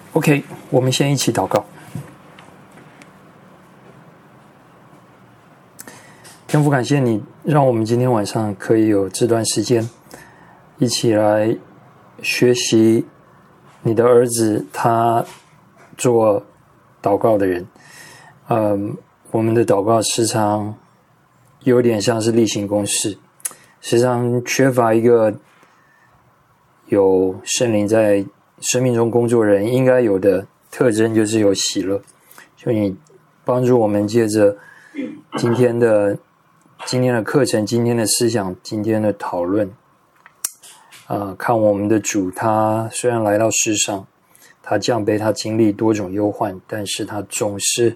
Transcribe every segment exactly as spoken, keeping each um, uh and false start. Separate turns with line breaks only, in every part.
OK， 我们先一起祷告。天父，感谢你让我们今天晚上可以有这段时间一起来学习你的儿子他做祷告的人。嗯，我们的祷告时常有点像是例行公事，时常缺乏一个有圣灵在生命中工作人应该有的特征，就是有喜乐。求你帮助我们借着今天的今天的课程、今天的思想、今天的讨论，呃，看我们的主，他虽然来到世上，他降卑，他经历多种忧患，但是他总是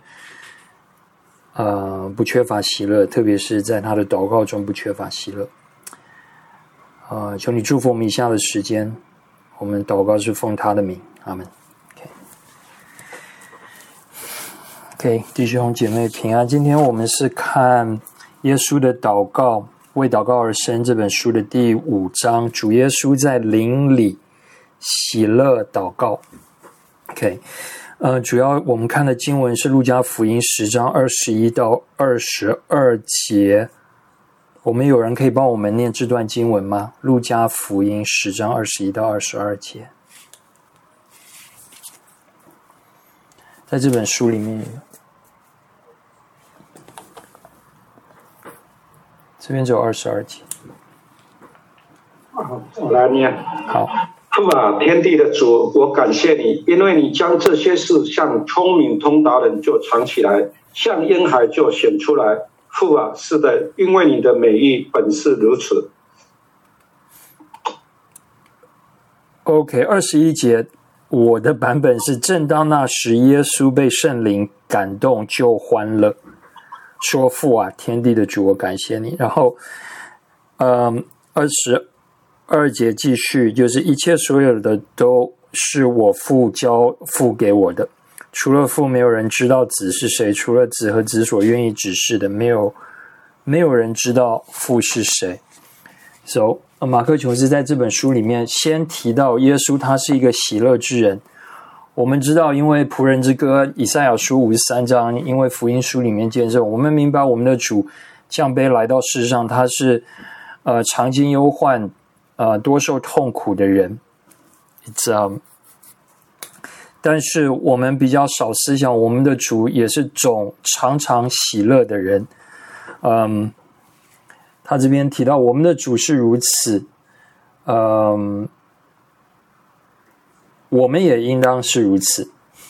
呃不缺乏喜乐，特别是在他的祷告中不缺乏喜乐。呃，求你祝福我们以下的时间，我们祷告是奉他的名，阿们。OK， okay， 弟兄姐妹平安。今天我们是看耶稣的祷告，为祷告而生这本书的第五章，主耶稣在灵里喜乐祷告。OK， 呃，主要我们看的经文是路加福音十章二十一到二十二节。我们有人可以帮我们念这段经文吗？路加福音十章二十一到二十二节，在这本书里面，这边只有二十二节。
我来念。
好。
父啊，天地的主，我感谢你，因为你将这些事向聪明通达人就藏起来，向婴孩就显出来。父啊，是的，因为你的美意本是如此。
OK， 二十一节，我的版本是：正当那时，耶稣被圣灵感动，就欢乐，说：“父啊，天地的主，我感谢你。”然后，嗯，二十二节继续，就是一切所有的都是我父交付给我的。除了父，没有人知道子是谁；除了子和子所愿意指示的，没有没有人知道父是谁。So， 马克琼斯在这本书里面先提到耶稣，他是一个喜乐之人。我们知道，因为仆人之歌，以赛亚书五十三章，因为福音书里面见证，我们明白我们的主降卑来到世上，他是呃常经忧患、呃多受痛苦的人。It's um。但是我们比较少思想，我们的主也是总常常喜乐的人。嗯，他这边提到我们的主是如此，嗯，我们也应当是如此。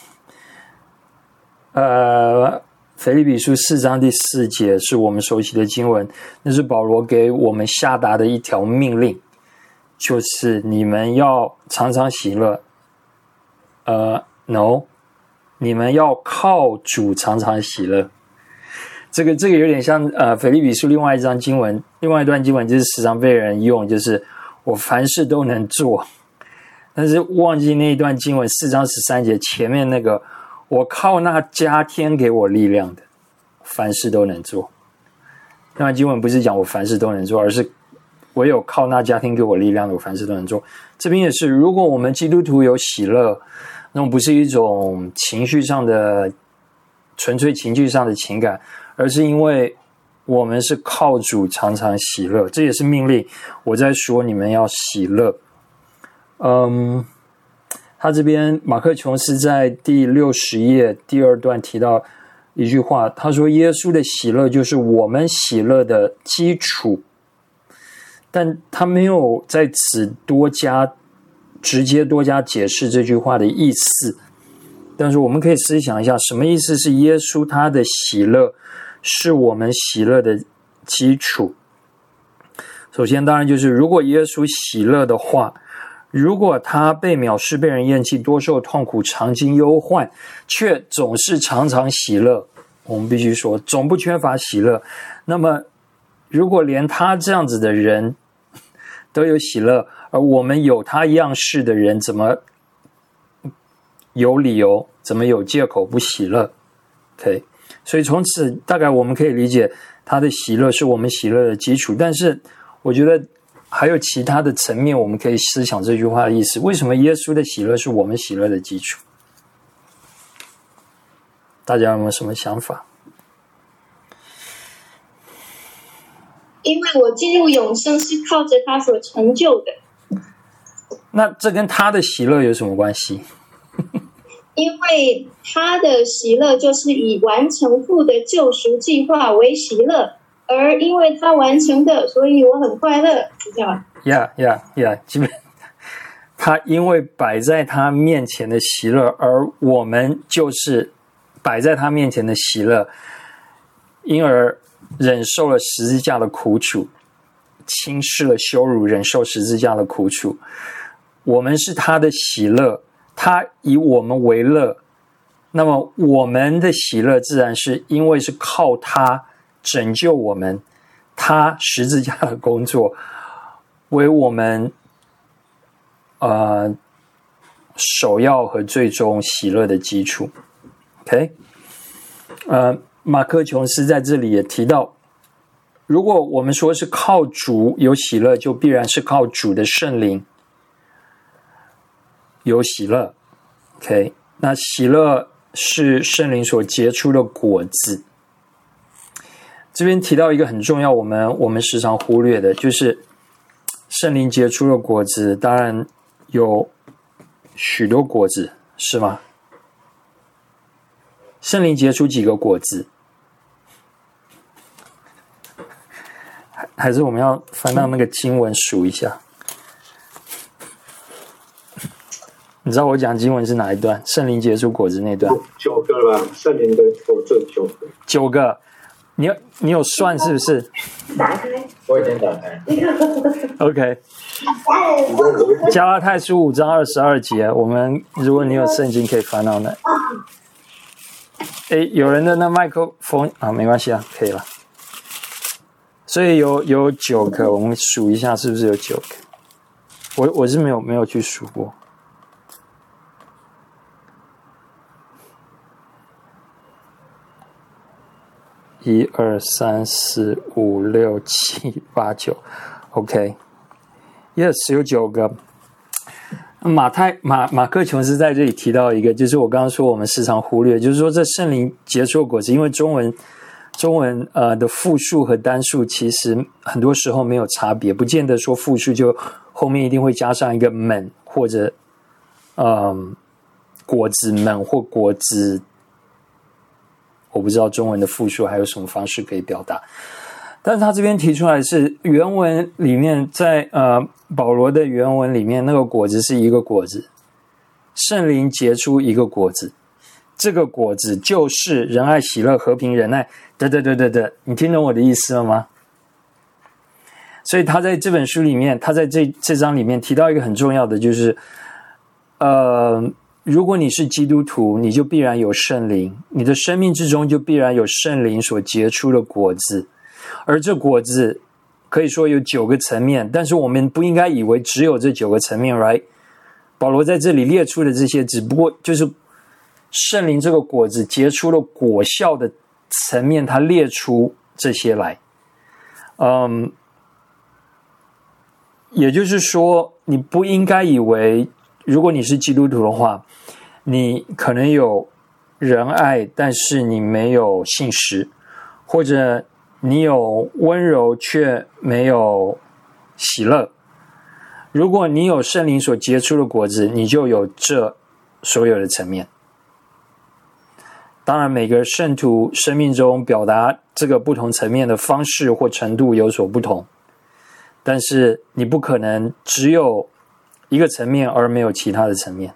呃，腓立比书四章第四节是我们熟悉的经文，那是保罗给我们下达的一条命令，就是你们要常常喜乐。呃 ，no， 你们要靠主常常喜乐。这个这个有点像呃腓立比书另外一章经文，另外一段经文就是时常被人用，就是我凡事都能做。但是忘记那一段经文四章十三节前面那个，我靠那加添给我力量的，凡事都能做。那段经文不是讲我凡事都能做，而是我有靠那加添给我力量的，我凡事都能做。这边也是，如果我们基督徒有喜乐，那种不是一种情绪上的纯粹情绪上的情感，而是因为我们是靠主常常喜乐，这也是命令。我在说你们要喜乐。嗯，他这边马克琼斯在第六十页第二段提到一句话，他说耶稣的喜乐就是我们喜乐的基础，但他没有在此多加直接多加解释这句话的意思。但是我们可以思想一下，什么意思是耶稣他的喜乐是我们喜乐的基础。首先当然就是如果耶稣喜乐的话，如果他被藐视、被人厌弃、多受痛苦、常经忧患，却总是常常喜乐，我们必须说总不缺乏喜乐，那么如果连他这样子的人都有喜乐，而我们有他样式的人怎么有理由，怎么有借口不喜乐？ OK， 所以从此大概我们可以理解他的喜乐是我们喜乐的基础。但是我觉得还有其他的层面我们可以思想这句话的意思，为什么耶稣的喜乐是我们喜乐的基础？ 大家有没有什么想法？
因为我进入永生是靠着他所成就的。
那这跟他的喜乐有什么关系？
因为他的喜乐就是以完成父的救赎计划为喜乐，而因为他完成的，所以我很快乐，是这样。
呀呀呀！基本他因为摆在他面前的喜乐，而我们就是摆在他面前的喜乐，因而忍受了十字架的苦楚，轻视了羞辱，忍受十字架的苦楚。我们是他的喜乐，他以我们为乐，那么我们的喜乐自然是因为是靠他拯救我们，他十字架的工作为我们呃首要和最终喜乐的基础。 OK， 呃马克琼斯在这里也提到，如果我们说是靠主有喜乐，就必然是靠主的圣灵有喜乐。 OK， 那喜乐是圣灵所结出的果子。这边提到一个很重要，我们我们时常忽略的，就是圣灵结出的果子，当然有许多果子，是吗？圣灵结出几个果子？还是我们要翻到那个经文数一下？你知道我讲经文是哪一段？圣灵结出果子那段？
九个吧，圣灵的果子九个。
九个，你有你有算是不是？
打开，
我已经打开。
OK， 加拉太书五章二十二节，我们如果你有圣经可以翻到那。诶，有人的那麦克风啊，没关系啊，可以了。所以有有九个，我们数一下是不是有九个？我我是没有没有去数过。一二三四五六七八九 ，OK， yes， 有九个。马太马马克琼斯在这里提到一个，就是我刚刚说我们时常忽略，就是说这圣灵结出的果子，因为中文中文呃的复数和单数其实很多时候没有差别，不见得说复数就后面一定会加上一个们或者嗯、呃、果子们或果子。我不知道中文的复数还有什么方式可以表达，但是他这边提出来是原文里面在，在呃保罗的原文里面，那个果子是一个果子，圣灵结出一个果子，这个果子就是仁爱、喜乐、和平、忍耐，得得得得得，你听懂我的意思了吗？所以他在这本书里面，他在这这章里面提到一个很重要的，就是呃。如果你是基督徒，你就必然有圣灵，你的生命之中就必然有圣灵所结出的果子，而这果子可以说有九个层面，但是我们不应该以为只有这九个层面 right？ 保罗在这里列出的这些只不过就是圣灵这个果子结出了果效的层面，他列出这些来。嗯，也就是说你不应该以为如果你是基督徒的话，你可能有仁爱，但是你没有信实，或者你有温柔却没有喜乐。如果你有圣灵所结出的果子，你就有这所有的层面。当然每个圣徒生命中表达这个不同层面的方式或程度有所不同，但是你不可能只有一个层面而没有其他的层面。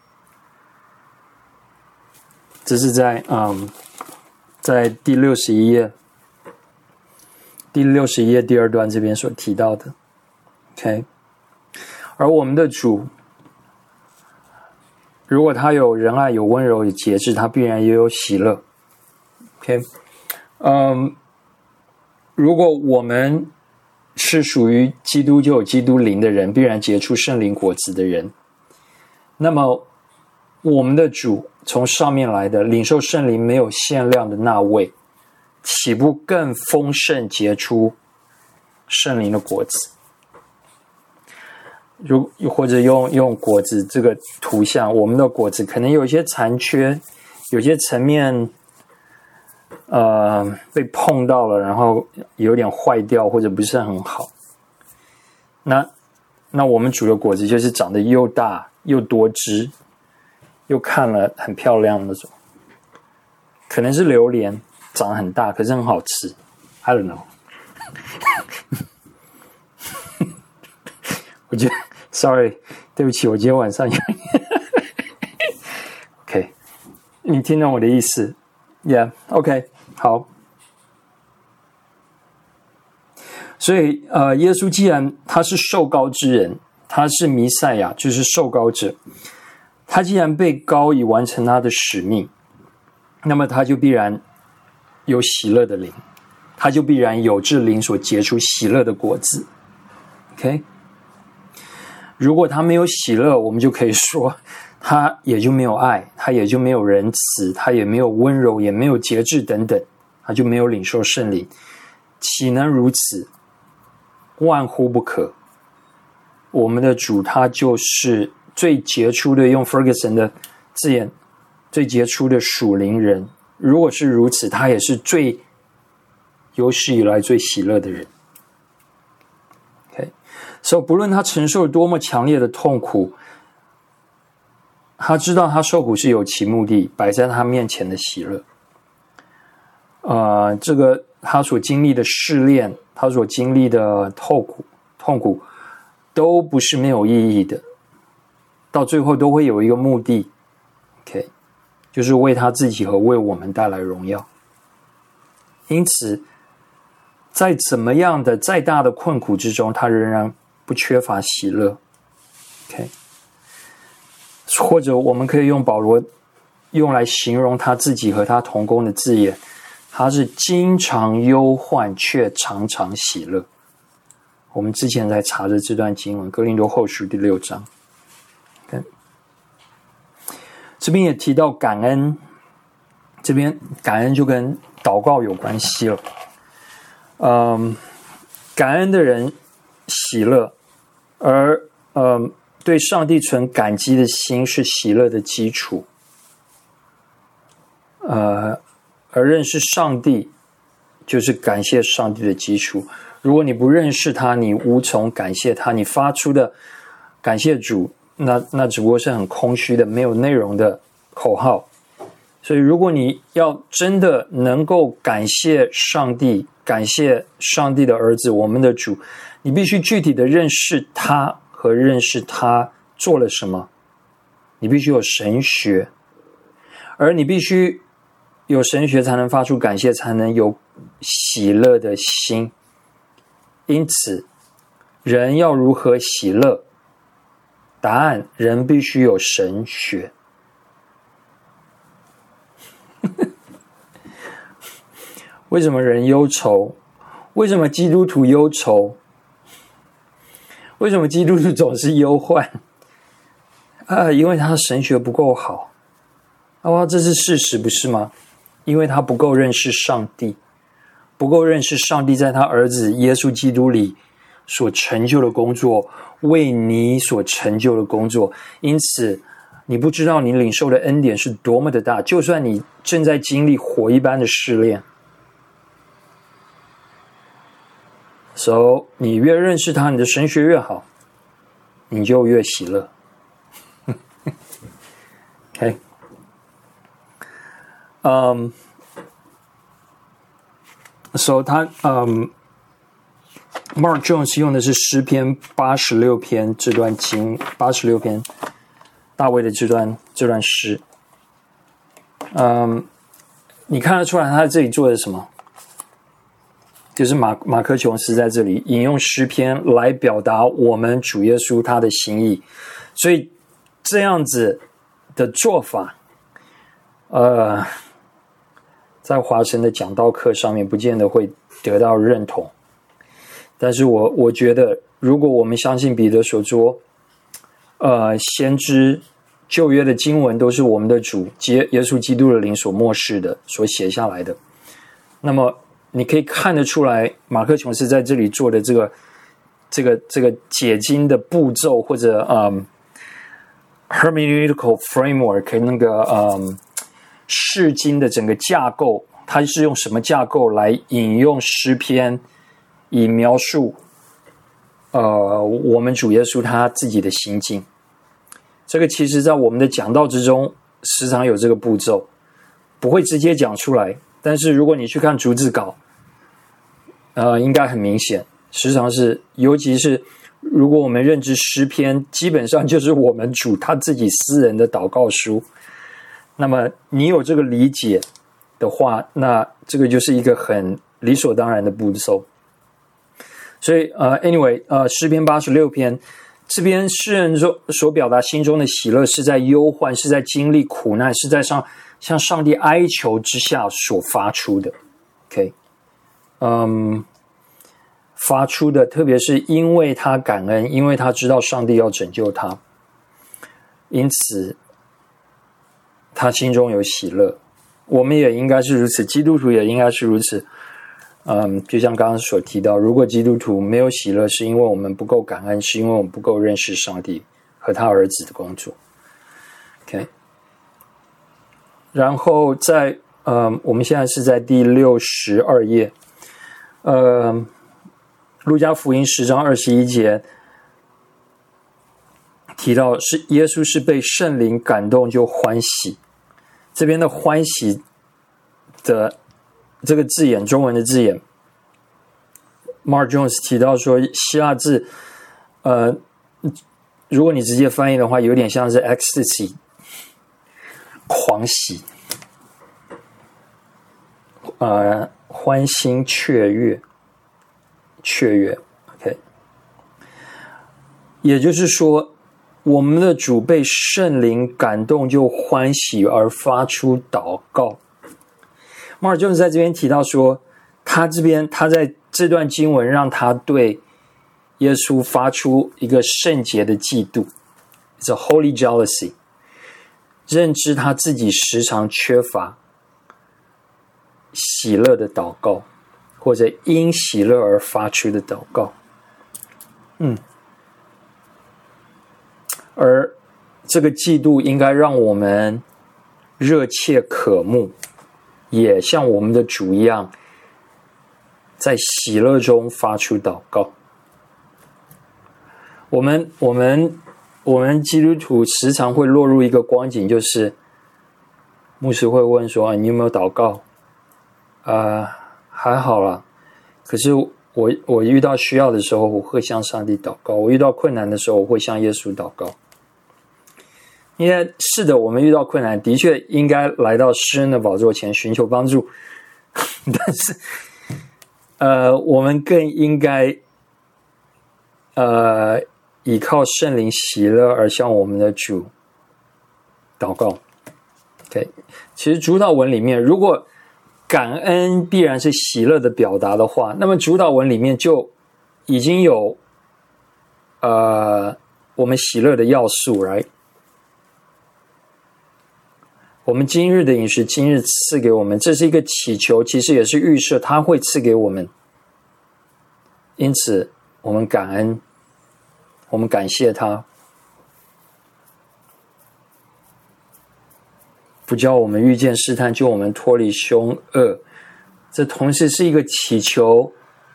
这是在嗯，在第六十一页，第六十一页第二段这边所提到的。OK， 而我们的主，如果他有仁爱、有温柔、有节制，他必然也有喜乐。OK， 嗯，如果我们是属于基督就有基督灵的人，必然结出圣灵果子的人，那么我们的主从上面来的，领受圣灵没有限量的那位，岂不更丰盛结出圣灵的果子？如或者用用果子这个图像，我们的果子可能有一些残缺，有些层面呃被碰到了，然后有点坏掉或者不是很好。那那我们主的果子就是长得又大又多汁，又看了很漂亮那种。可能是榴莲长得很大，可是很好吃。I don't know 我觉得 sorry 对不起，我今天晚上有OK 你听懂我的意思 Yeah OK 好。所以呃，耶稣既然他是受膏之人，他是弥赛亚，就是受膏者，他既然被膏以完成他的使命，那么他就必然有喜乐的灵，他就必然有这灵所结出喜乐的果子。 OK， 如果他没有喜乐，我们就可以说他也就没有爱，他也就没有仁慈，他也没有温柔，也没有节制等等，他就没有领受圣灵。岂能如此？万乎不可。我们的主他就是最杰出的，用 Ferguson 的字眼，最杰出的属灵人。如果是如此，他也是最有史以来最喜乐的人。 OK， 所以不论他承受多么强烈的痛苦，他知道他受苦是有其目的，摆在他面前的喜乐。呃，这个他所经历的试炼，他所经历的痛苦，痛苦都不是没有意义的，到最后都会有一个目的 ，OK， 就是为他自己和为我们带来荣耀。因此，在怎么样的再大的困苦之中，他仍然不缺乏喜乐 ，OK， 或者我们可以用保罗用来形容他自己和他同工的字眼。他是经常忧患，却常常喜乐。我们之前在查着这段经文，哥林多后书第六章。Okay. 这边也提到感恩，这边感恩就跟祷告有关系了。嗯，感恩的人喜乐，而嗯，对上帝存感激的心是喜乐的基础。呃。而认识上帝就是感谢上帝的基础。如果你不认识他，你无从感谢他，你发出的感谢主，那那只不过是很空虚的没有内容的口号。所以如果你要真的能够感谢上帝，感谢上帝的儿子，我们的主，你必须具体的认识他和认识他做了什么。你必须有神学，而你必须有神学才能发出感谢，才能有喜乐的心。因此，人要如何喜乐？答案：人必须有神学。为什么人忧愁？为什么基督徒忧愁？为什么基督徒总是忧患？啊，因为他的神学不够好。啊，这是事实，不是吗？因为他不够认识上帝，不够认识上帝在他儿子耶稣基督里所成就的工作，为你所成就的工作。因此你不知道你领受的恩典是多么的大，就算你正在经历火一般的试炼， So 你越认识他，你的神学越好，你就越喜乐。OK， 嗯、um, ，So 他嗯、um, ，Mark Jones 用的是诗篇八十六篇这段经，八十六篇大卫的这段这段诗。嗯、um, ，你看得出来他在这里做的什么？就是马马克琼斯在这里引用诗篇来表达我们主耶稣他的心意，所以这样子的做法，呃，在华神的讲道课上面不见得会得到认同，但是我我觉得，如果我们相信彼得所说，呃，先知旧约的经文都是我们的主耶耶稣基督的灵所默示的，所写下来的，那么你可以看得出来，马克琼斯在这里做的这个这个这个解经的步骤，或者嗯 hermeneutical framework 那个嗯释经的整个架构， 他是用什么架构来引用诗篇，以描述呃我们主耶稣他自己的心境。这个其实在我们的讲道之中时常有这个步骤，不会直接讲出来，但是如果你去看逐字稿，呃，应该很明显，时常是，尤其是如果我们认知诗篇，基本上就是我们主他自己私人的祷告书。那么你有这个理解的话，那这个就是一个很理所当然的步骤。所以呃 ，anyway， 呃，诗篇八十六篇。这边诗人所表达心中的喜乐，是在忧患，是在经历苦难，是在上向上帝哀求之下所发出的。OK， 嗯，发出的，特别是因为他感恩，因为他知道上帝要拯救他，因此他心中有喜乐。我们也应该是如此，基督徒也应该是如此。嗯，就像刚刚所提到，如果基督徒没有喜乐，是因为我们不够感恩，是因为我们不够认识上帝和他儿子的工作。OK， 然后在呃，我们现在是在第六十二页，呃，路加福音十章二十一节提到，是耶稣是被圣灵感动就欢喜。这边的欢喜的这个字眼，中文的字眼 Mark Jones 提到说，希腊字呃，如果你直接翻译的话，有点像是 ecstasy， 狂喜，呃，欢欣雀跃，雀跃 OK， 也就是说我们的主被圣灵感动就欢喜而发出祷告。马尔就是在这边提到说，他这边他在这段经文让他对耶稣发出一个圣洁的嫉妒 ，It's a holy jealousy， 认知他自己时常缺乏喜乐的祷告，或者因喜乐而发出的祷告。嗯，而这个嫉妒应该让我们热切渴慕，也像我们的主一样，在喜乐中发出祷告。我们我们我们基督徒时常会落入一个光景，就是牧师会问说：“你有没有祷告？”呃，还好啦。可是我我遇到需要的时候，我会向上帝祷告；我遇到困难的时候，我会向耶稣祷告。因为是的，我们遇到困难，的确应该来到施恩的宝座前寻求帮助，但是，呃，我们更应该，呃，依靠圣灵喜乐而向我们的主祷告。OK， 其实主祷文里面，如果感恩必然是喜乐的表达的话，那么主祷文里面就已经有，呃，我们喜乐的要素 ，right？我们今日的饮食，今日赐给我们，这是一个祈求，其实也是预设他会赐给我们。因此，我们感恩，我们感谢他，不叫我们遇见试探，救我们脱离凶恶。这同时是一个祈求，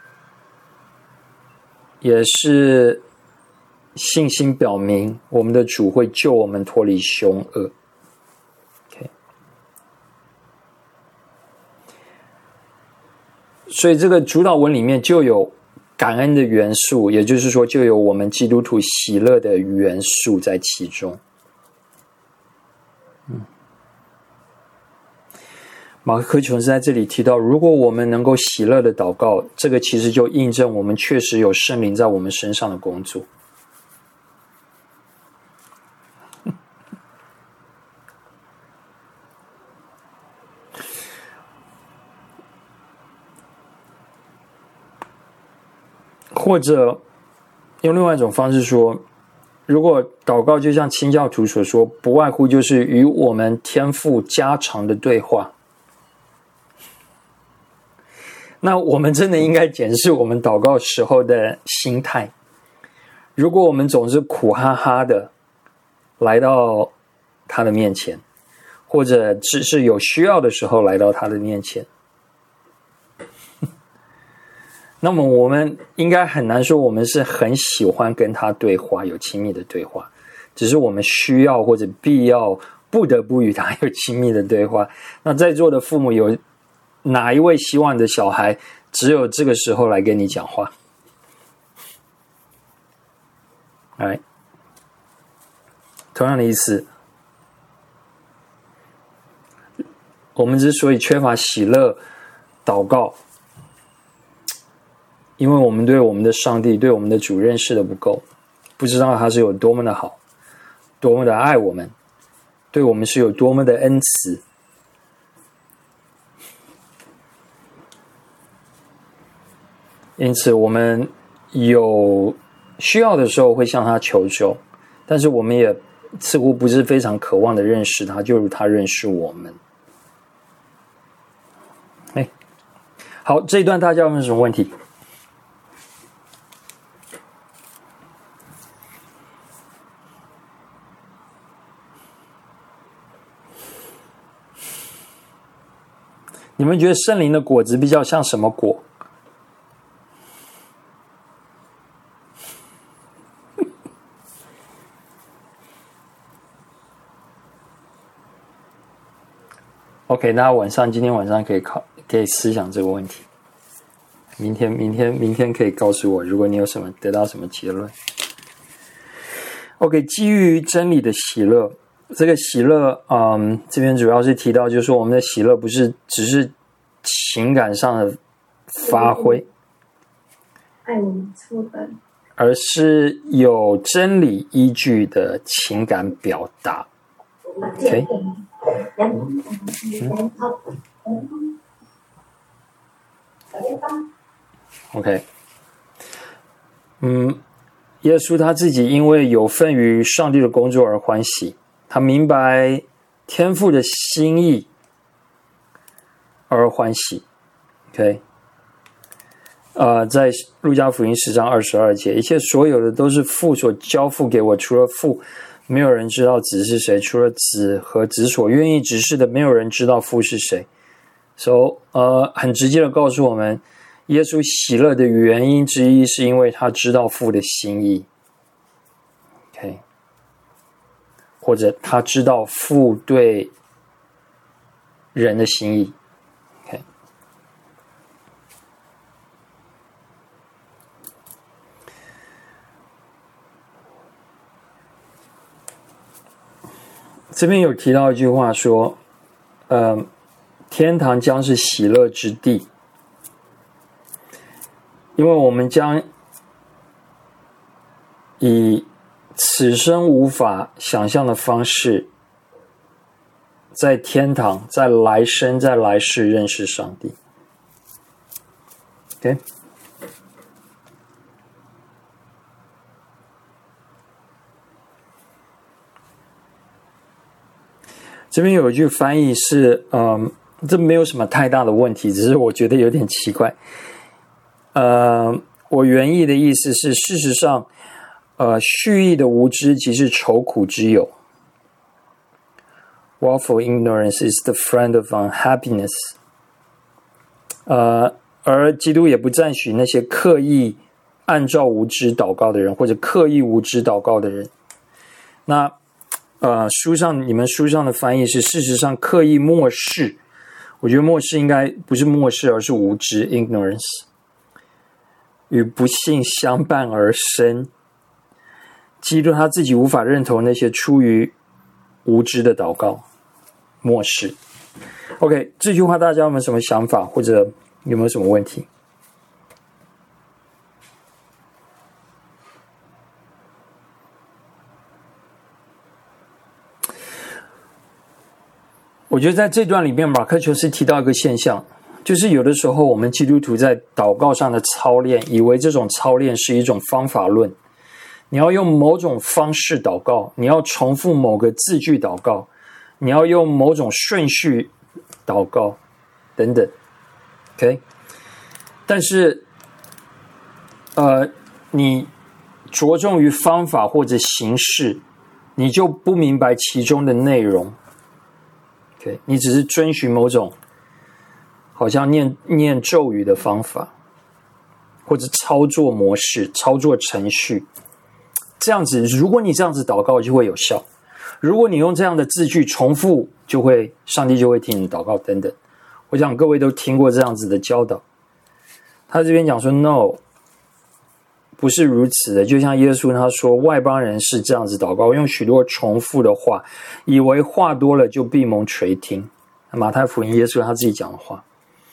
也是信心表明我们的主会救我们脱离凶恶。所以这个主祷文里面就有感恩的元素，也就是说就有我们基督徒喜乐的元素在其中。嗯，马克琼斯在这里提到，如果我们能够喜乐的祷告，这个其实就印证我们确实有圣灵在我们身上的工作。或者用另外一种方式说，如果祷告就像清教徒所说，不外乎就是与我们天父家常的对话，那我们真的应该检视我们祷告时候的心态。如果我们总是苦哈哈的来到他的面前，或者只是有需要的时候来到他的面前， 那么我们应该很难说我们是很喜欢跟他对话，有亲密的对话，只是我们需要或者必要不得不与他有亲密的对话。那在座的父母有哪一位希望你的小孩只有这个时候来跟你讲话？来，同样的意思，我们之所以缺乏喜乐祷告，因为我们对我们的上帝、对我们的主认识的不够，不知道他是有多么的好，多么的爱我们，对我们是有多么的恩慈。因此我们有需要的时候会向他求救，但是我们也似乎不是非常渴望的认识他，就如他认识我们。哎，好，这一段大家有没有什么问题？你们觉得圣灵的果子比较像什么果？OK， 那晚上今天晚上可以考，可以思想这个问题。明天，明天，明天可以告诉我，如果你有什么得到什么结论。OK， 基于真理的喜乐，这个喜乐，嗯，这边主要是提到，就是说我们的喜乐不是只是情感上的发挥，
爱我们错的，
而是有真理依据的情感表达。OK。嗯 OK， 嗯，耶稣他自己因为有份于上帝的工作而欢喜，他明白天父的心意而欢喜。OK， 呃，在路加福音十章二十二节，一切所有的都是父所交付给我，除了父，没有人知道子是谁，除了子和子所愿意指示的，没有人知道父是谁。So， 呃，很直接的告诉我们，耶稣喜乐的原因之一是因为他知道父的心意。OK， 或者他知道父对人的心意。OK， 这边有提到一句话说，呃，天堂将是喜乐之地，因为我们将以此生无法想象的方式，在天堂，在来生，在来世认识上帝。OK， 这边有一句翻译是，嗯，这没有什么太大的问题，只是我觉得有点奇怪。呃，我原意的意思是，事实上，呃，蓄意的无知即是愁苦之友。Willful ignorance is the friend of unhappiness。呃，而基督也不赞许那些刻意按照无知祷告的人，或者刻意无知祷告的人。那呃，书上你们书上的翻译是，事实上刻意漠视。我觉得漠视应该不是漠视，而是无知 ignorance。与不幸相伴而生，基督他自己无法认同那些出于无知的祷告，漠视。OK， 这句话大家有没有什么想法，或者有没有什么问题？我觉得在这段里面，马克球斯提到一个现象，就是有的时候我们基督徒在祷告上的操练，以为这种操练是一种方法论，你要用某种方式祷告，你要重复某个字句祷告，你要用某种顺序祷告等等。OK， 但是呃，你着重于方法或者形式，你就不明白其中的内容。OK， 你只是遵循某种好像念念咒语的方法。 或者操作模式、操作程序。这样子，如果你这样子祷告就会有效。如果你用这样的字句重复，就会上帝就会听你祷告等等。我想各位都听过这样子的教导。他这边讲说 no， 不是如此的，就像耶稣他说外邦人是这样子祷告，用许多重复的话，以为话多了就闭蒙垂听。马太福音耶稣他自己讲的话，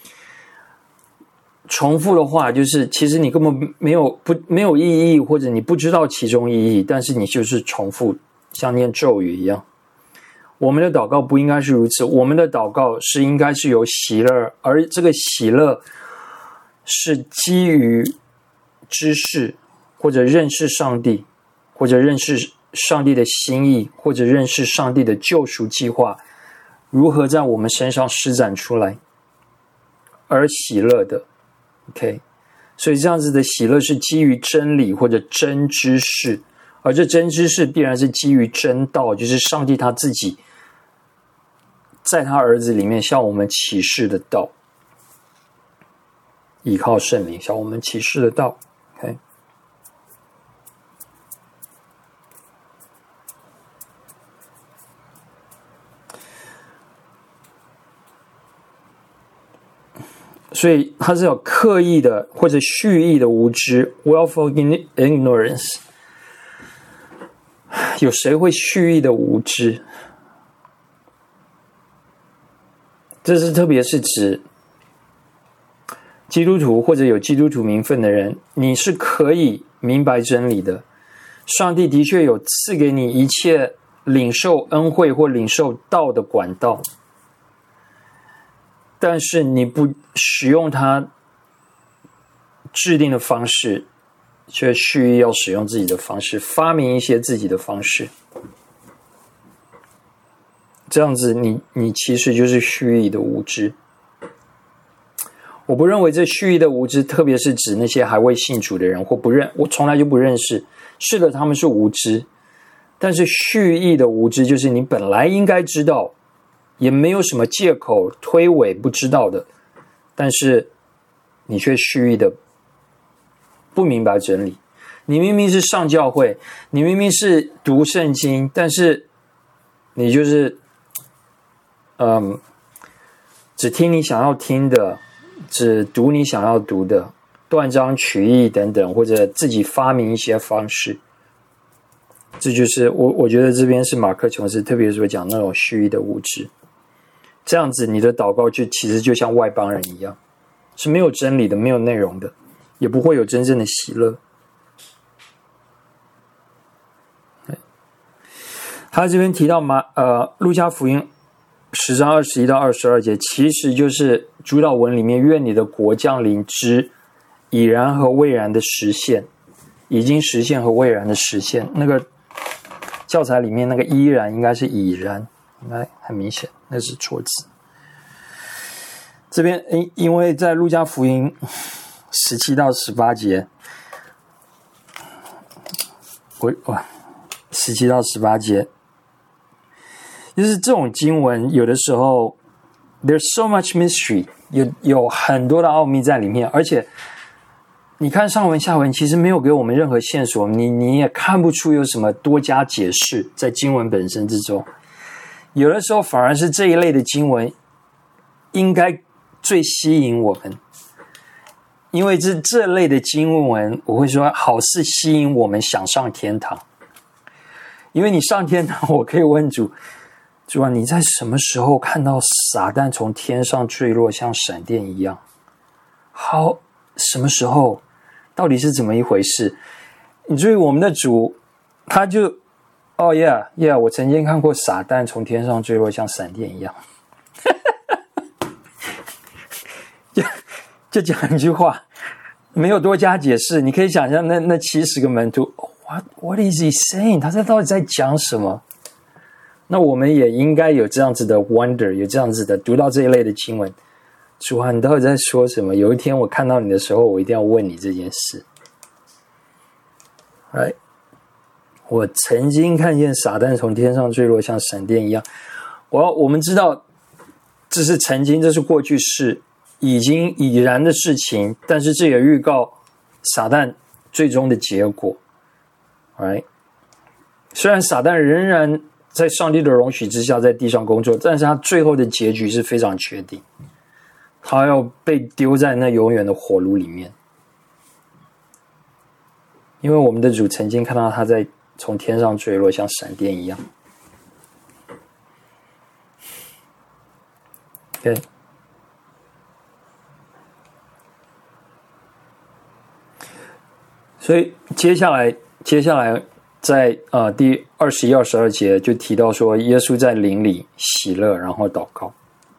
重复的话就是其实你根本没有不没有意义，或者你不知道其中意义，但是你就是重复，像念咒语一样。我们的祷告不应该是如此，我们的祷告是应该是有喜乐，而这个喜乐是基于知识，或者认识上帝，或者认识上帝的心意，或者认识上帝的救赎计划如何在我们身上施展出来，而喜乐的。 OK， 所以这样子的喜乐是基于真理或者真知识，而这真知识必然是基于真道，就是上帝他自己在他儿子里面向我们启示的道，依靠圣灵向我们启示的道。 OK， 所以他是有刻意的或者蓄意的无知 willful ignorance。 有谁会蓄意的无知？这是特别是指基督徒或者有基督徒名分的人，你是可以明白真理的。上帝的确有赐给你一切领受恩惠或领受道的管道，但是你不使用它制定的方式，却蓄意要使用自己的方式，发明一些自己的方式。这样子你你其实就是蓄意的无知。我不认为这蓄意的无知特别是指那些还未信主的人，或不认我从来就不认识，是的，他们是无知。但是蓄意的无知就是你本来应该知道，也没有什么借口推诿不知道的，但是你却蓄意的不明白真理。你明明是上教会，你明明是读圣经，但是你就是嗯，只听你想要听的，只读你想要读的，断章取义等等，或者自己发明一些方式。这就是我我觉得这边是马克琼斯特别所讲那种蓄意的无知。这样子你的祷告就其实就像外邦人一样，是没有真理的，没有内容的，也不会有真正的喜乐。他这边提到马呃路加福音十章二十一到二十二节，其实就是主祷文里面愿你的国降临之已然和未然的实现，已经实现和未然的实现。那个教材里面那个依然应该是已然，应该很明显那是错字。这边因因为在路加福音十七到十八节，我哇十七到十八节，就是这种经文有的时候 there's so much mystery， 有有很多的奥秘在里面，而且你看上文下文其实没有给我们任何线索，你你也看不出有什么多加解释在经文本身之中。有的时候反而是这一类的经文应该最吸引我们，因为这这类的经文我会说好是吸引我们想上天堂。因为你上天堂，我可以问主，主啊，你在什么时候看到撒旦从天上坠落像闪电一样？好，什么时候？到底是怎么一回事？你注意我们的主，他就哦 yeah yeah， 我曾经看过撒旦从天上坠落像闪电一样，就就讲一句话，没有多加解释。你可以想象那那七十个门徒 ，what what is he saying？ 他在到底在讲什么？那我们也应该有这样子的 wonder， 有这样子的读到这一类的经文。主啊，你到底在说什么？有一天我看到你的时候，我一定要问你这件事。Right？ 我曾经看见撒旦从天上坠落，像闪电一样。我我们知道这是曾经，这是过去式，已经已然的事情，但是这也预告撒旦最终的结果。Right？ 虽然撒旦仍然在上帝的容许之下在地上工作，但是他最后的结局是非常确定，他要被丢在那永远的火炉里面。因为我们的主曾经看到他在从天上坠落，像闪电一样。OK， 所以接下来，接下来在呃第二十一、二十二节就提到说，耶稣在灵里喜乐，然后祷告，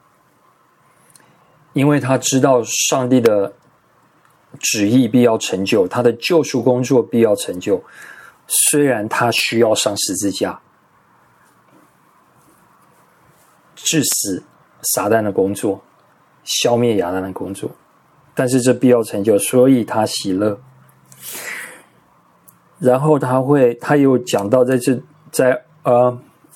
因为他知道上帝的旨意必要成就，他的救赎工作必要成就。虽然他需要上十字架，致死撒旦的工作，消灭亚当的工作，但是这必要成就，所以他喜乐。然后他会，他有讲到在这，在呃，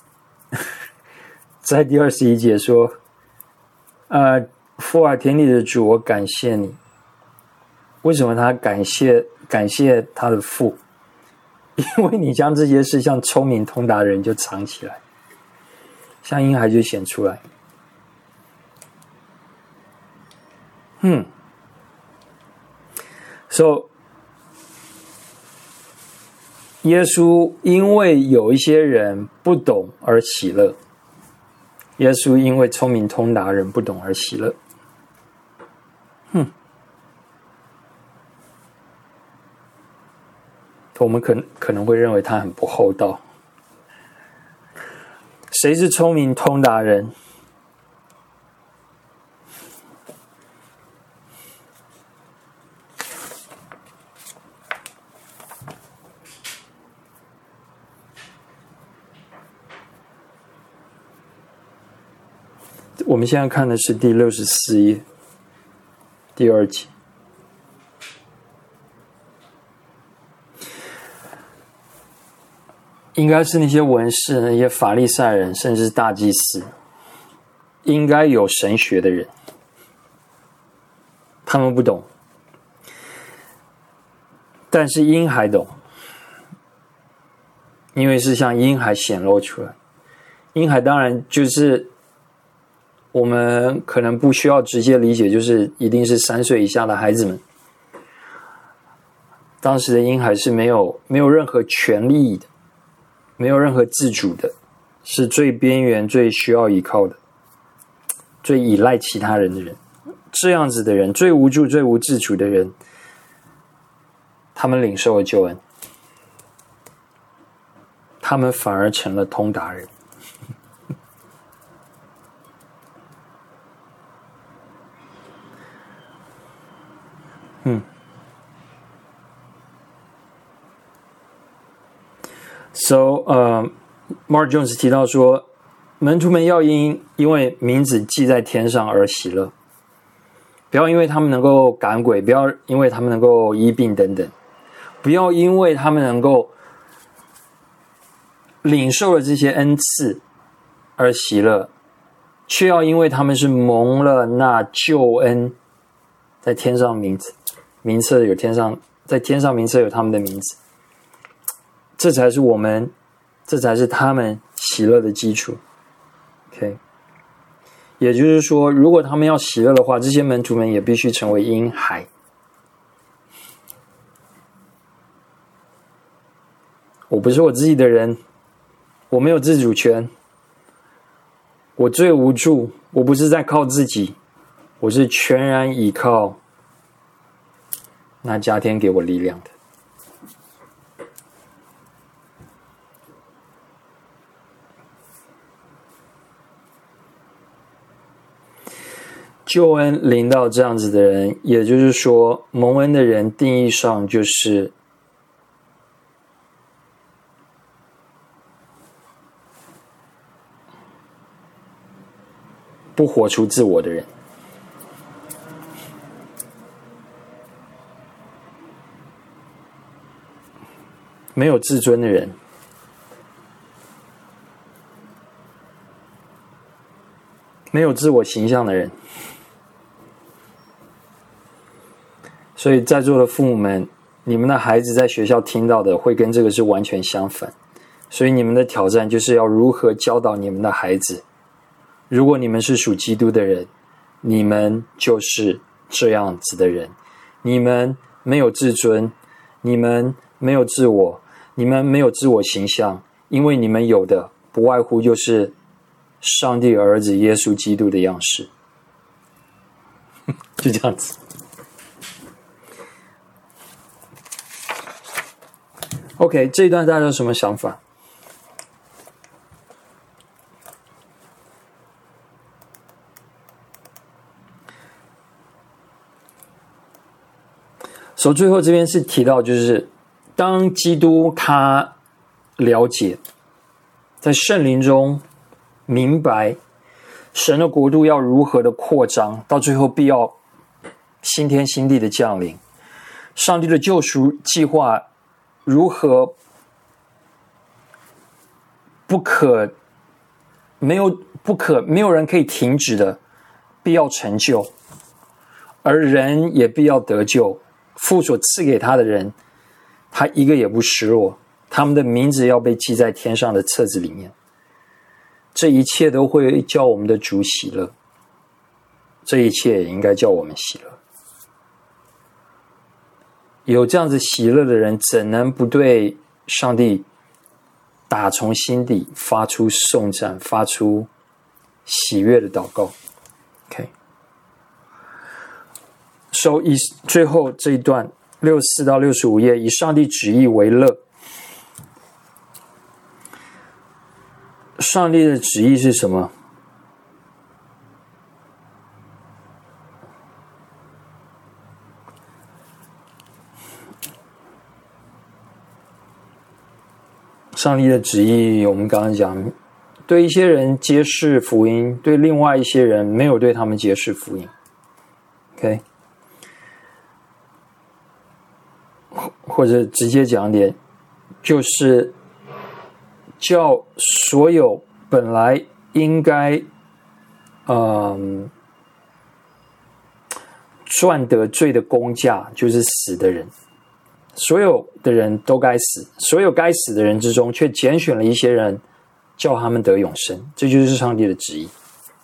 在第二十一节说，呃，父啊，天地的主，我感谢你。为什么他感谢感谢他的父？因为你将这些事像聪明通达的人就藏起来，像婴孩就显出来。嗯 ，so 耶稣因为有一些人不懂而喜乐，耶稣因为聪明通达人不懂而喜乐。哼。我们可能可能会认为他很不厚道。谁是聪明通达人？我们现在看的是第六十四页，第二节。应该是那些文士、那些法利赛人，甚至是大祭司，应该有神学的人，他们不懂，但是婴孩懂，因为是向婴孩显露出来。婴孩当然就是我们可能不需要直接理解，就是一定是三岁以下的孩子们。当时的婴孩是没有没有任何权利的。没有任何自主的，是最边缘、最需要依靠的，最依赖其他人的人。这样子的人，最无助、最无自主的人，他们领受了救恩，他们反而成了通达人。嗯。So, 呃、uh, ，Mark Jones 提到说，门徒们要因因为名字记在天上而喜乐，不要因为他们能够赶鬼，不要因为他们能够医病等等，不要因为他们能够领受了这些恩赐而喜乐，却要因为他们是蒙了那救恩，在天上名字名册有天上，在天上名册有他们的名字。这才是我们，这才是他们喜乐的基础。OK， 也就是说，如果他们要喜乐的话，这些门徒们也必须成为婴孩。我不是我自己的人，我没有自主权，我最无助，我不是在靠自己，我是全然依靠那加添给我力量的。救恩临到这样子的人，也就是说，蒙恩的人定义上就是不活出自我的人，没有自尊的人，没有自我形象的人。所以在座的父母们， 你们的孩子在学校听到的会跟这个是完全相反，所以你们的挑战就是要如何教导你们的孩子。如果你们是属基督的人，你们就是这样子的人，你们没有自尊，你们没有自我，你们没有自我形象，因为你们有的不外乎就是上帝儿子耶稣基督的样式。就这样子。OK， 这一段大家有什么想法？所以最后这边是提到，就是当基督他了解，在圣灵中明白神的国度要如何的扩张，到最后必要新天新地的降临，上帝的救赎计划如何不可没有不可没有人可以停止的必要成就，而人也必要得救，父所赐给他的人，他一个也不失落，他们的名字要被记在天上的册子里面。这一切都会叫我们的主喜乐，这一切也应该叫我们喜乐。有这样子喜乐的人，怎能不对上帝打从心底发出颂赞，发出喜悦的祷告 ？OK， 所以最后这一段六十四到六十五页，以上帝旨意为乐。上帝的旨意是什么？上帝的旨意，我们刚刚讲，对一些人揭示福音，对另外一些人没有对他们揭示福音。OK， 或者直接讲点，就是叫所有本来应该嗯赚得罪的工价，就是死的人，所有的人都该死，所有该死的人之中，却拣选了一些人，叫他们得永生，这就是上帝的旨意。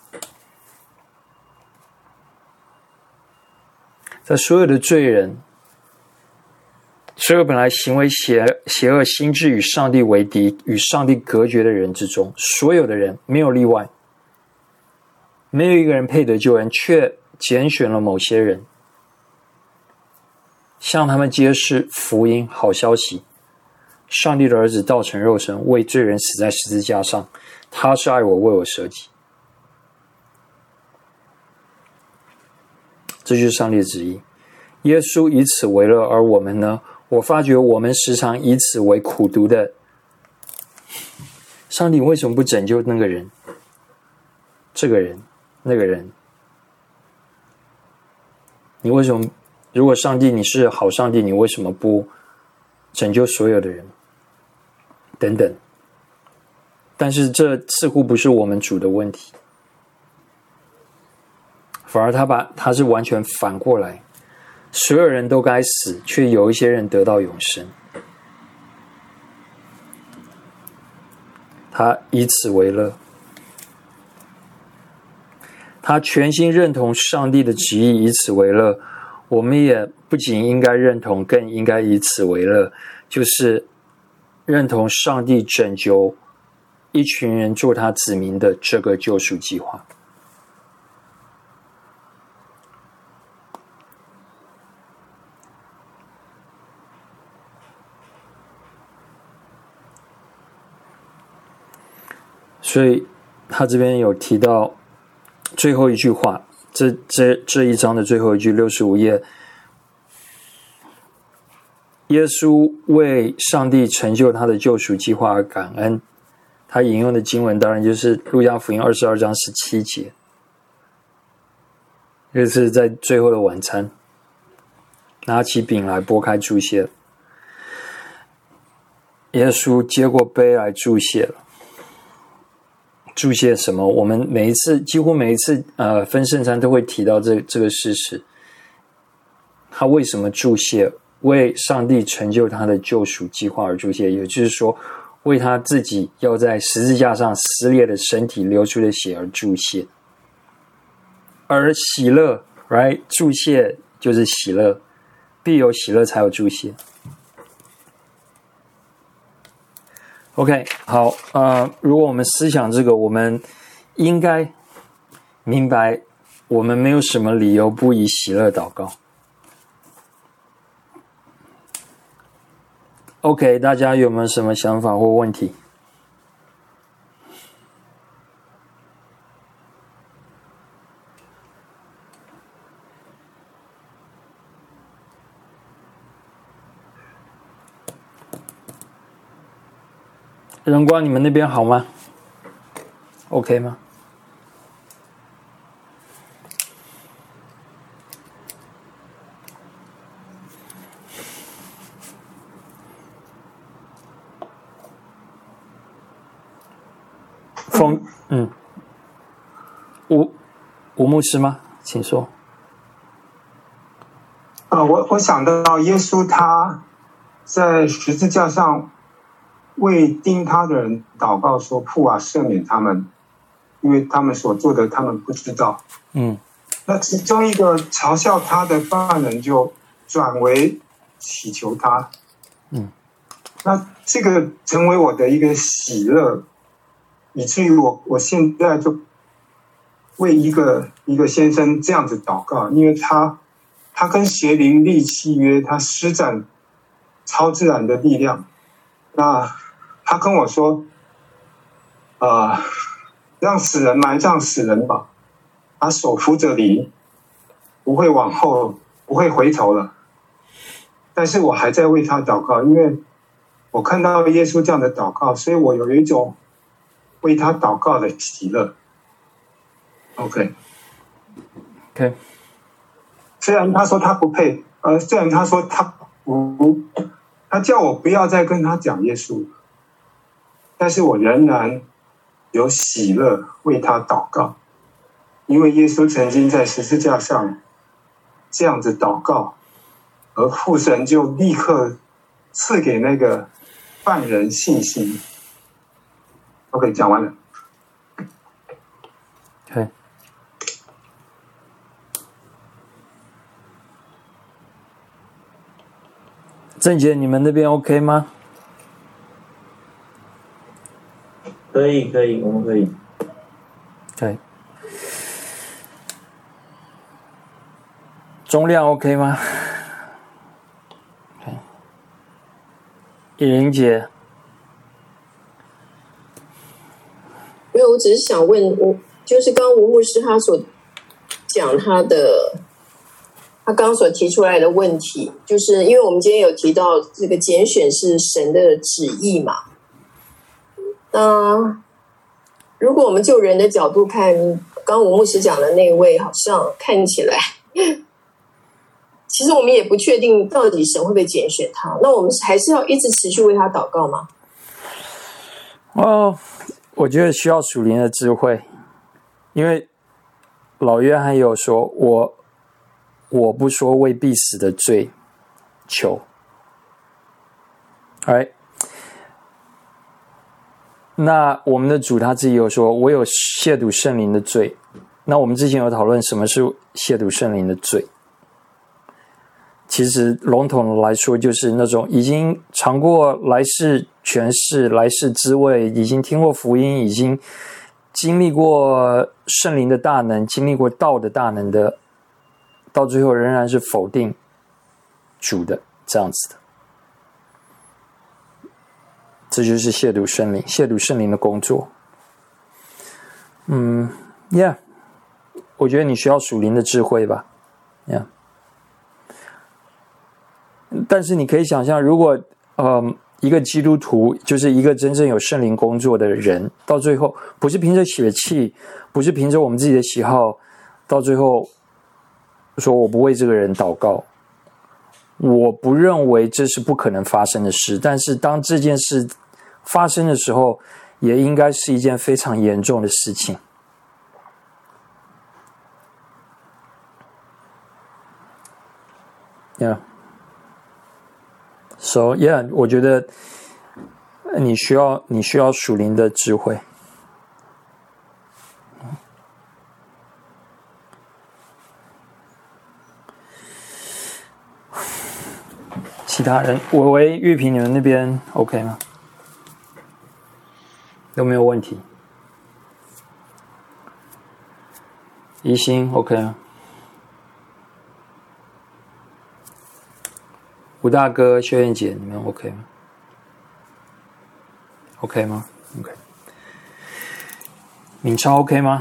在所有的罪人，所有本来行为邪邪恶、心智与上帝为敌、与上帝隔绝的人之中，所有的人没有例外，没有一个人配得救恩，却拣选了某些人，向他们揭示福音好消息。上帝的儿子道成肉身，为罪人死在十字架上，他是爱我，为我舍己。这就是上帝的旨意。耶稣以此为乐，而我们呢？我发觉我们时常以此为苦毒的。上帝为什么不拯救那个人、这个人、那个人？你为什么？如果上帝你是好上帝，你为什么不拯救所有的人？等等。但是这似乎不是我们主的问题，反而他把他是完全反过来。所有人都该死，却有一些人得到永生。他以此为乐，他全心认同上帝的旨意，以此为乐。我们也不仅应该认同，更应该以此为乐，就是认同上帝拯救一群人做他子民的这个救赎计划。所以他这边有提到最后一句话，这这这一章的最后一句，六十五页，耶稣为上帝成就他的救赎计划而感恩。他引用的经文当然就是路加福音二十二章十七节，这是在最后的晚餐，拿起饼来拨开注谢了，耶稣接过杯来注谢了。注谢什么？我们每一次几乎每一次呃分圣餐都会提到这这个事实。他为什么注谢？ 为上帝成就他的救赎计划而祝谢，也就是说为他自己要在十字架上撕裂的身体流出的血而祝谢。而喜乐 right 祝谢就是喜乐，必有喜乐才有祝谢。 OK 好，呃，如果我们思想这个，我们应该明白我们没有什么理由不以喜乐祷告。 OK 大家有没有什么想法或问题？仁光，你们那边好吗 ？OK 吗？风，嗯，吴吴牧师吗？请说。
啊、呃，我我想到耶稣他在十字架上为钉他的人祷告说：“父啊，赦免他们，因为他们所做的，他们不知道。”
嗯，
那其中一个嘲笑他的犯人就转为祈求他。
嗯，
那这个成为我的一个喜乐，以至于我我现在就为一个一个先生这样子祷告，因为他他跟邪灵立契约，他施展超自然的力量。那他跟我说，呃，让死人埋葬死人吧，他手扶着犁，不会往后，不会回头了。但是我还在为他祷告，因为我看到耶稣这样的祷告，所以我有一种为他祷告的喜乐。OK，OK，、
okay. okay.
虽然他说他不配，呃，虽然他说他不，他叫我不要再跟他讲耶稣，但是我仍然有喜乐为他祷告，因为耶稣曾经在十字架上这样子祷告，而父神就立刻赐给那个犯人信心。OK， 讲完了。
OK。郑姐，你们那边 OK 吗？
可以，可以，我们可以。
对。中量 OK 吗 ？OK。以玲姐。
没有，我只是想问，我就是刚刚吴牧师他所讲他的。他刚刚所提出来的问题，就是因为我们今天有提到这个拣选是神的旨意嘛。那如果我们就人的角度看，刚刚吴牧师讲的那位，好像看起来，其实我们也不确定到底神会不会拣选他。那我们还是要一直持续为他祷告吗？
哦，我觉得需要属灵的智慧，因为老约翰有说，我。我不说为必死的罪求 ，right？ 那我们的主他自己有说，我有亵渎圣灵的罪。那我们之前有讨论什么是亵渎圣灵的罪，其实笼统的来说，就是那种已经尝过来世权势、来世滋味，已经听过福音，已经经历过圣灵的大能，经历过道的大能的。到最后仍然是否定主的这样子的，这就是亵渎圣灵，亵渎圣灵的工作。嗯 ，Yeah， 我觉得你需要属灵的智慧吧 ，Yeah。但是你可以想象，如果嗯一个基督徒，就是一个真正有圣灵工作的人，到最后不是凭着血气，不是凭着我们自己的喜好，到最后。说我不为这个人祷告，我不认为这是不可能发生的事，但是当这件事发生的时候，也应该是一件非常严重的事情。Yeah. So yeah， 我觉得你需要你需要属灵的智慧。其他人，伟伟、玉萍，你们那边 OK 吗？有没有问题？宜兴 OK 吗？吴大哥、秀燕姐，你们 OK 吗 ？OK 吗 ？OK。敏超 OK 吗？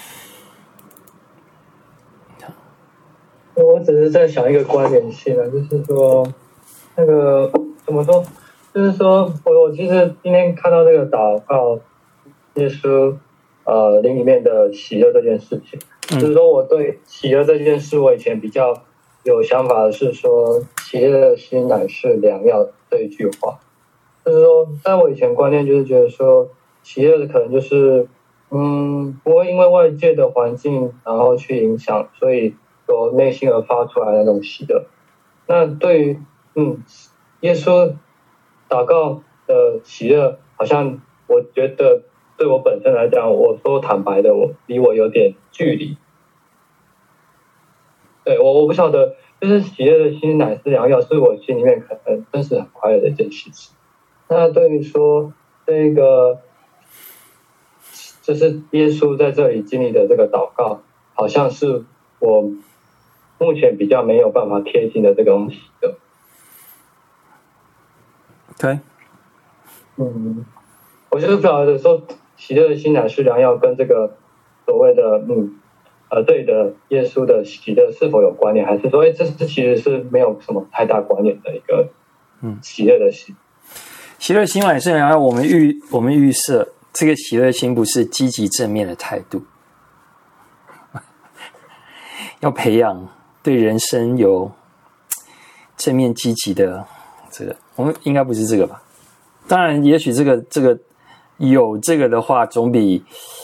我只是在想一个关联性啊，就是说，那个怎么说？就是说我我其实今天看到这个祷告，耶稣呃灵里面的喜乐这件事情，嗯、就是说我对喜乐这件事，我以前比较有想法的是说，喜乐的心乃是良药这一句话，就是说，在我以前观念就是觉得说，喜乐的可能就是嗯不会因为外界的环境然后去影响，所以由内心而发出来的那种喜乐。那对于嗯耶稣祷告的喜乐，好像我觉得对我本身来讲，我说坦白的，我离我有点距离。对我我不晓得，就是喜乐的心乃是良药，是我心里面可能真是很快乐的一件事情。那对于说这个，就是耶稣在这里经历的这个祷告，好像是我目前比较没有办法贴近的这个东西的。
对，
嗯，我就是不晓得说，喜乐的心乃是良药，跟这个所谓的嗯呃对的耶稣的喜乐是否有关联，还是说，哎，这这其实是没有什么太大关联的一个嗯喜乐的心。
喜乐心乃是良药，我们预我们预设这个喜乐心不是积极正面的态度，要培养对人生有正面积极的这个，我们应该不是这个吧？当然，也许这个这个有这个的话，总比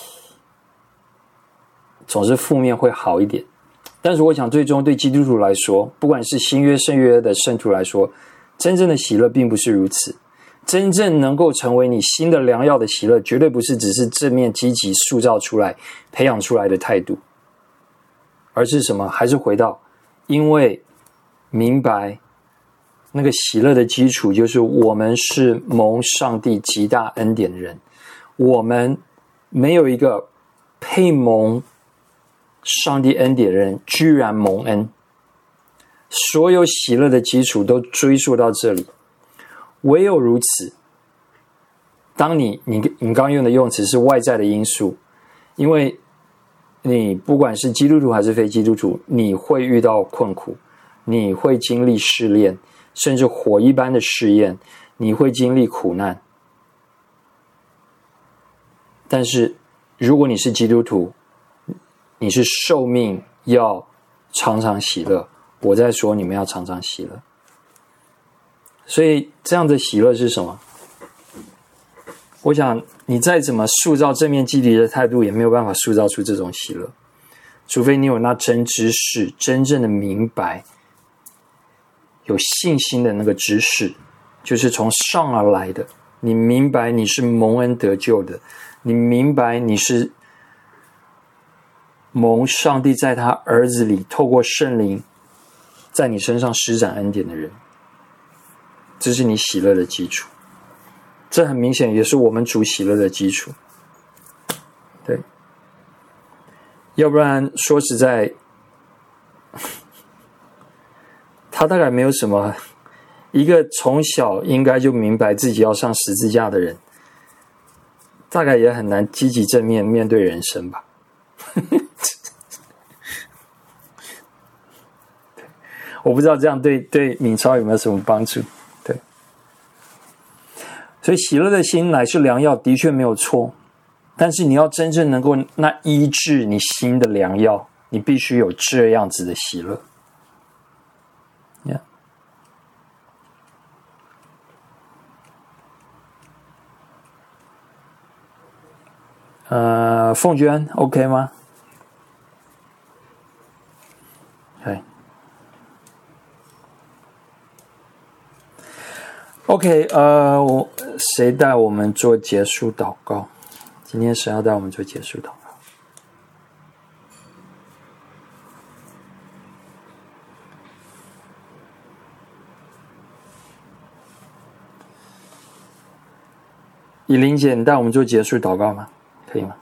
总是负面会好一点。但是，我想最终对基督徒来说，不管是新约、圣约的圣徒来说，真正的喜乐并不是如此。真正能够成为你新的良药的喜乐，绝对不是只是正面积极塑造出来、培养出来的态度，而是什么？还是回到，因为明白那个喜乐的基础，就是我们是蒙上帝极大恩典的人，我们没有一个配蒙上帝恩典的人居然蒙恩，所有喜乐的基础都追溯到这里。唯有如此，当你你你刚刚用的用词是外在的因素，因为你不管是基督徒还是非基督徒，你会遇到困苦，你会经历试炼，甚至火一般的试验，你会经历苦难。但是如果你是基督徒，你是受命要常常喜乐，我在说你们要常常喜乐。所以这样的喜乐是什么？我想你再怎么塑造正面积极的态度，也没有办法塑造出这种喜乐，除非你有那真知识，真正的明白，有信心的那个知识，就是从上而来的。你明白你是蒙恩得救的，你明白你是蒙上帝在他儿子里透过圣灵在你身上施展恩典的人，这是你喜乐的基础。这很明显也是我们主喜乐的基础。对，要不然说实在，他大概没有什么，一个从小应该就明白自己要上十字架的人，大概也很难积极正面面对人生吧。我不知道这样对对敏超有没有什么帮助。对，所以喜乐的心乃是良药，的确没有错，但是你要真正能够那医治你心的良药，你必须有这样子的喜乐。Yeah. 呃，凤娟 OK 吗？对。 OK， 呃，我谁带我们做结束祷告？今天谁要带我们做结束祷告？以琳姐，你带我们做结束祷告吗？可以吗？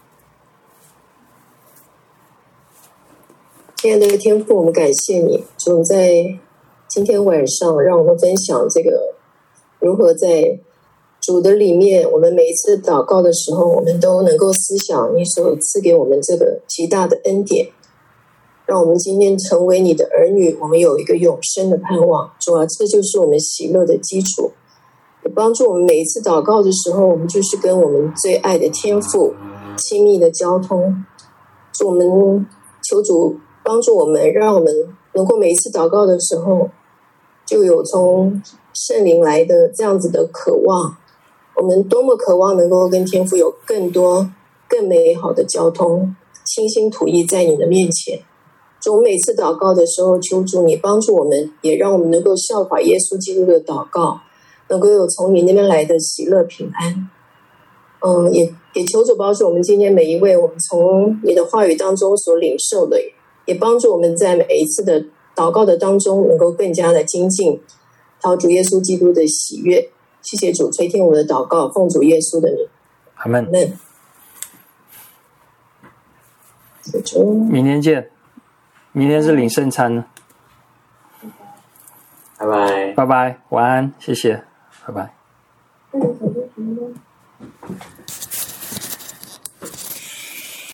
亲爱的天父，我们感谢你，主在今天晚上让我们分享这个如何在主的里面，我们每一次祷告的时候，我们都能够思想你所赐给我们这个极大的恩典，让我们今天成为你的儿女，我们有一个永生的盼望。主啊，这就是我们喜乐的基础，也帮助我们每一次祷告的时候，我们就是跟我们最爱的天父亲密的交通。主，我们求主帮助我们，让我们能够每一次祷告的时候，就有从圣灵来的这样子的渴望。我们多么渴望能够跟天父有更多更美好的交通，倾心吐意在你的面前。主，每次祷告的时候，求主你帮助我们，也让我们能够效法耶稣基督的祷告，能够有从你那边来的喜乐平安。嗯，也也求主帮助我们今天每一位，我们从你的话语当中所领受的，也帮助我们在每一次的祷告的当中能够更加的精进，讨主耶稣基督的喜悦。谢谢主垂听我们的祷告，奉主耶稣的名，
阿们。
阿们。
明天见，明天是领圣餐呢。
拜拜，
拜拜，晚安，谢谢，拜拜。